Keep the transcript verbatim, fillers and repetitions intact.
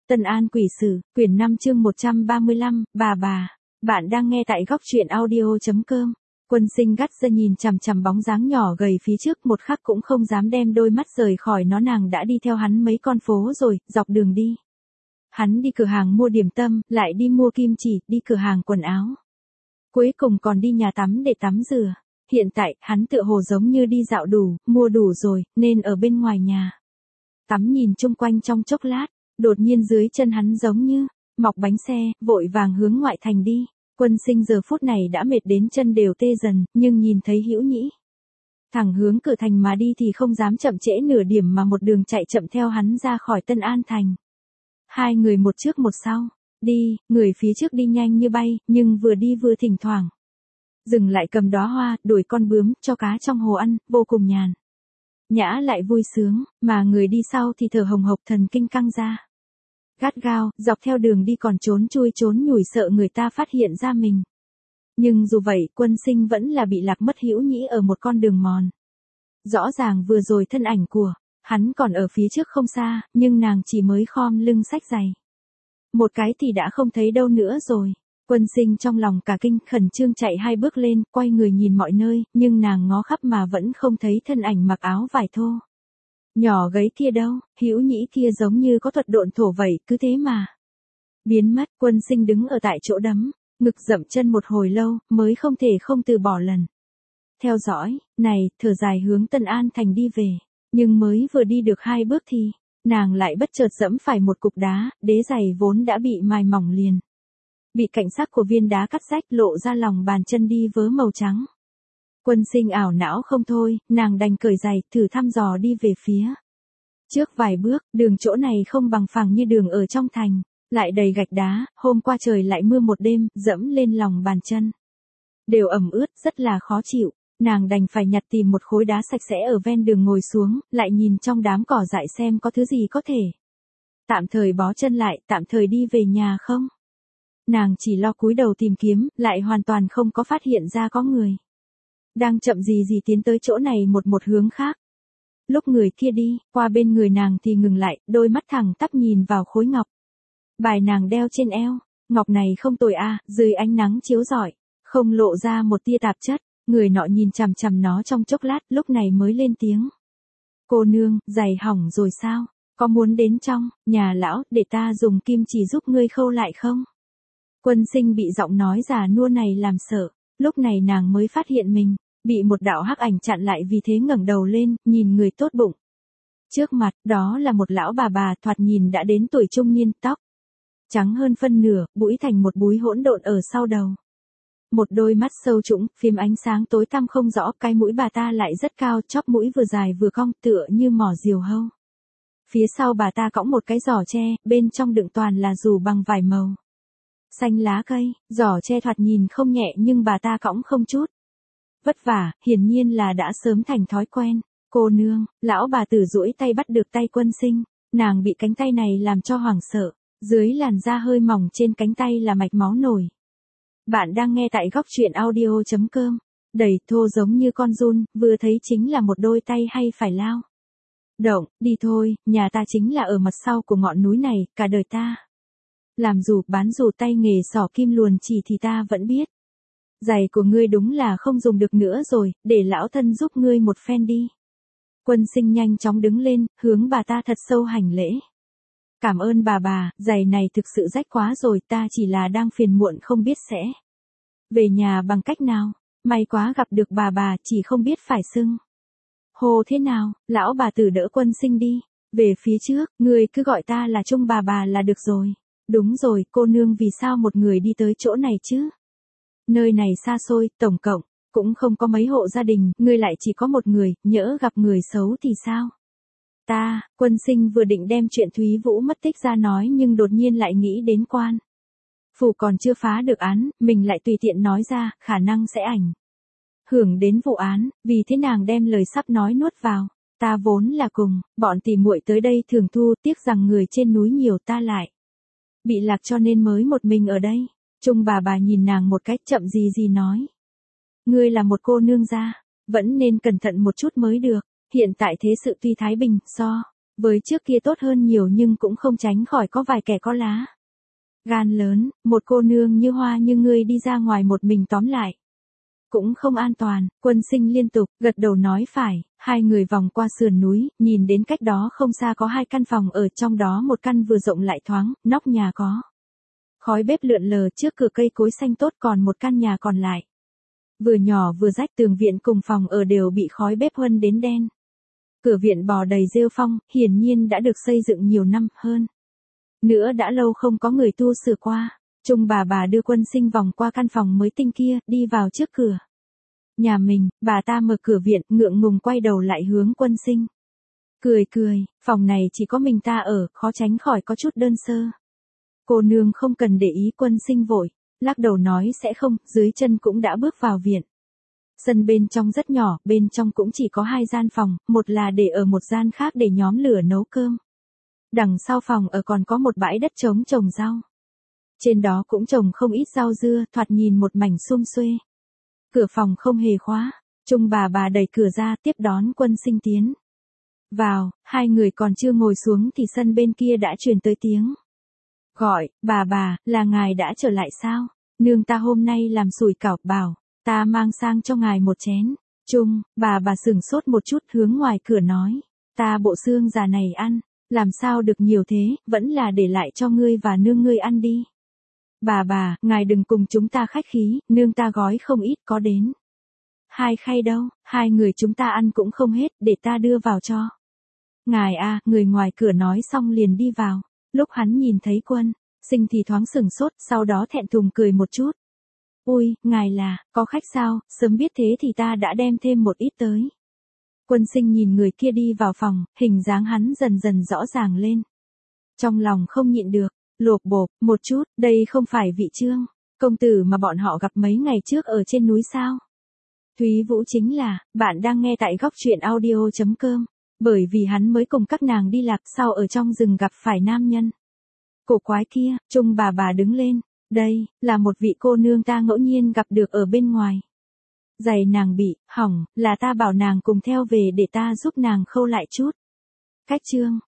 Tân An Quỷ Sử, quyển năm chương một trăm ba mươi lăm, bà bà. Bạn đang nghe tại góc truyện audio.com. Quân Sinh gắt ra nhìn chằm chằm bóng dáng nhỏ gầy phía trước, một khắc cũng không dám đem đôi mắt rời khỏi nó. Nàng đã đi theo hắn mấy con phố rồi, dọc đường đi. Hắn đi cửa hàng mua điểm tâm, lại đi mua kim chỉ, đi cửa hàng quần áo. Cuối cùng còn đi nhà tắm để tắm rửa. Hiện tại, hắn tựa hồ giống như đi dạo đủ, mua đủ rồi, nên ở bên ngoài nhà. Tắm nhìn chung quanh trong chốc lát, đột nhiên dưới chân hắn giống như mọc bánh xe, vội vàng hướng ngoại thành đi. Quân Sinh giờ phút này đã mệt đến chân đều tê dần, nhưng nhìn thấy Hữu Nhĩ thẳng hướng cửa thành mà đi thì không dám chậm trễ nửa điểm mà một đường chạy chậm theo hắn ra khỏi Tân An thành. Hai người một trước một sau, đi, người phía trước đi nhanh như bay, nhưng vừa đi vừa thỉnh thoảng dừng lại cầm đóa hoa, đuổi con bướm, cho cá trong hồ ăn, vô cùng nhàn nhã lại vui sướng, mà người đi sau thì thở hồng hộc, thần kinh căng ra gắt gao, dọc theo đường đi còn trốn chui trốn nhủi sợ người ta phát hiện ra mình. Nhưng dù vậy, Quân Sinh vẫn là bị lạc mất Hữu Nhĩ ở một con đường mòn. Rõ ràng vừa rồi thân ảnh của hắn còn ở phía trước không xa, nhưng nàng chỉ mới khom lưng xách giày một cái thì đã không thấy đâu nữa rồi. Quân Sinh trong lòng cả kinh, khẩn trương chạy hai bước lên, quay người nhìn mọi nơi, nhưng nàng ngó khắp mà vẫn không thấy thân ảnh mặc áo vải thô nhỏ gấy kia đâu. Hữu Nhĩ kia giống như có thuật độn thổ vậy, cứ thế mà biến mất. Quân Sinh đứng ở tại chỗ đấm ngực dậm chân một hồi lâu, mới không thể không từ bỏ lần theo dõi này, thở dài hướng Tân An thành đi về. Nhưng mới vừa đi được hai bước thì nàng lại bất chợt dẫm phải một cục đá, đế giày vốn đã bị mài mỏng liền bị cảnh sắc của viên đá cắt rách, lộ ra lòng bàn chân đi vớ màu trắng. Quân Sinh ảo não không thôi, nàng đành cởi giày, thử thăm dò đi về phía trước vài bước. Đường chỗ này không bằng phẳng như đường ở trong thành, lại đầy gạch đá, hôm qua trời lại mưa một đêm, dẫm lên lòng bàn chân đều ẩm ướt, rất là khó chịu. Nàng đành phải nhặt tìm một khối đá sạch sẽ ở ven đường ngồi xuống, lại nhìn trong đám cỏ dại xem có thứ gì có thể tạm thời bó chân lại, tạm thời đi về nhà không. Nàng chỉ lo cúi đầu tìm kiếm, lại hoàn toàn không có phát hiện ra có người đang chậm gì gì tiến tới chỗ này một một hướng khác. Lúc người kia đi qua bên người nàng thì ngừng lại, đôi mắt thẳng tắp nhìn vào khối ngọc bài nàng đeo trên eo. Ngọc này không tồi a, à, dưới ánh nắng chiếu rọi, không lộ ra một tia tạp chất. Người nọ nhìn chằm chằm nó trong chốc lát, lúc này mới lên tiếng. Cô nương, giày hỏng rồi sao? Có muốn đến trong nhà lão để ta dùng kim chỉ giúp ngươi khâu lại không? Quân Sinh bị giọng nói già nua này làm sợ. Lúc này nàng mới phát hiện mình bị một đạo hắc ảnh chặn lại, vì thế ngẩng đầu lên, nhìn người tốt bụng trước mặt. Đó là một lão bà bà, thoạt nhìn đã đến tuổi trung niên, tóc trắng hơn phân nửa, bũi thành một búi hỗn độn ở sau đầu. Một đôi mắt sâu trũng, phim ánh sáng tối tăm không rõ, cái mũi bà ta lại rất cao, chóp mũi vừa dài vừa cong, tựa như mỏ diều hâu. Phía sau bà ta cõng một cái giỏ tre, bên trong đựng toàn là dù bằng vải màu xanh lá cây. Giỏ tre thoạt nhìn không nhẹ nhưng bà ta cõng không chút vất vả, hiển nhiên là đã sớm thành thói quen. Cô nương, lão bà tử duỗi tay bắt được tay Quân Sinh, nàng bị cánh tay này làm cho hoảng sợ, dưới làn da hơi mỏng trên cánh tay là mạch máu nổi. Bạn đang nghe tại góc truyện audio.com. Đầy thô giống như con giun, vừa thấy chính là một đôi tay hay phải lao động. Đi thôi, nhà ta chính là ở mặt sau của ngọn núi này, cả đời ta làm dù bán dù tay nghề xỏ kim luồn chỉ thì ta vẫn biết. Giày của ngươi đúng là không dùng được nữa rồi, để lão thân giúp ngươi một phen đi. Quân Sinh nhanh chóng đứng lên, hướng bà ta thật sâu hành lễ. Cảm ơn bà bà, giày này thực sự rách quá rồi, ta chỉ là đang phiền muộn không biết sẽ về nhà bằng cách nào. May quá gặp được bà bà, chỉ không biết phải xưng hô thế nào. Lão bà tử đỡ Quân Sinh đi về phía trước. Ngươi cứ gọi ta là Trung bà bà là được rồi. Đúng rồi, cô nương, vì sao một người đi tới chỗ này chứ? Nơi này xa xôi, tổng cộng cũng không có mấy hộ gia đình, ngươi lại chỉ có một người, nhỡ gặp người xấu thì sao? Ta, Quân Sinh vừa định đem chuyện Thúy Vũ mất tích ra nói, nhưng đột nhiên lại nghĩ đến quan phủ còn chưa phá được án, mình lại tùy tiện nói ra, khả năng sẽ ảnh hưởng đến vụ án, vì thế nàng đem lời sắp nói nuốt vào. Ta vốn là cùng bọn tỉ muội tới đây thường thu, tiếc rằng người trên núi nhiều, ta lại bị lạc cho nên mới một mình ở đây. Trung bà bà nhìn nàng một cách chậm gì gì nói. Ngươi là một cô nương gia, vẫn nên cẩn thận một chút mới được. Hiện tại thế sự tuy thái bình, so Với trước kia tốt hơn nhiều nhưng cũng không tránh khỏi có vài kẻ có lá gan lớn, một cô nương như Hoa như ngươi đi ra ngoài một mình tóm lại cũng không an toàn. Quân Sinh liên tục gật đầu nói phải, hai người vòng qua sườn núi, nhìn đến cách đó không xa có hai căn phòng, ở trong đó một căn vừa rộng lại thoáng, nóc nhà có khói bếp lượn lờ, trước cửa cây cối xanh tốt, còn một căn nhà còn lại vừa nhỏ vừa rách, tường viện cùng phòng ở đều bị khói bếp huân đến đen. Cửa viện bò đầy rêu phong, hiển nhiên đã được xây dựng nhiều năm hơn nữa đã lâu không có người tu sửa qua. Trung bà bà đưa Quân Sinh vòng qua căn phòng mới tinh kia, đi vào trước cửa nhà mình. Bà ta mở cửa viện, ngượng ngùng quay đầu lại hướng Quân Sinh cười cười, phòng này chỉ có mình ta ở, khó tránh khỏi có chút đơn sơ. Cô nương không cần để ý. Quân Sinh vội lắc đầu nói sẽ không, dưới chân cũng đã bước vào viện. Sân bên trong rất nhỏ, bên trong cũng chỉ có hai gian phòng, một là để ở, một gian khác để nhóm lửa nấu cơm. Đằng sau phòng ở còn có một bãi đất trống trồng rau. Trên đó cũng trồng không ít rau dưa, thoạt nhìn một mảnh sum xuê. Cửa phòng không hề khóa, Trung bà bà đẩy cửa ra tiếp đón Quân Sinh tiến vào. Hai người còn chưa ngồi xuống thì sân bên kia đã truyền tới tiếng gọi, bà bà, là ngài đã trở lại sao? Nương ta hôm nay làm sủi cảo, bảo ta mang sang cho ngài một chén. Trung bà bà sửng sốt một chút, hướng ngoài cửa nói, ta bộ xương già này ăn, làm sao được nhiều thế, vẫn là để lại cho ngươi và nương ngươi ăn đi. Bà bà, ngài đừng cùng chúng ta khách khí, nương ta gói không ít, có đến hai khay đâu, hai người chúng ta ăn cũng không hết, để ta đưa vào cho ngài a. Người ngoài cửa nói xong liền đi vào. Lúc hắn nhìn thấy Quân Sinh thì thoáng sửng sốt, sau đó thẹn thùng cười một chút. Ui, ngài là, có khách sao, sớm biết thế thì ta đã đem thêm một ít tới. Quân Sinh nhìn người kia đi vào phòng, hình dáng hắn dần dần rõ ràng lên. Trong lòng không nhịn được, lộp bộp, một chút, đây không phải vị Trương công tử mà bọn họ gặp mấy ngày trước ở trên núi sao? Thúy Vũ chính là, bạn đang nghe tại góc truyện audio chấm com. Bởi vì hắn mới cùng các nàng đi lạc, sau ở trong rừng gặp phải nam nhân cổ quái kia. Trung bà bà đứng lên, đây là một vị cô nương ta ngẫu nhiên gặp được ở bên ngoài. Giày nàng bị hỏng, là ta bảo nàng cùng theo về để ta giúp nàng khâu lại chút. Cách Trương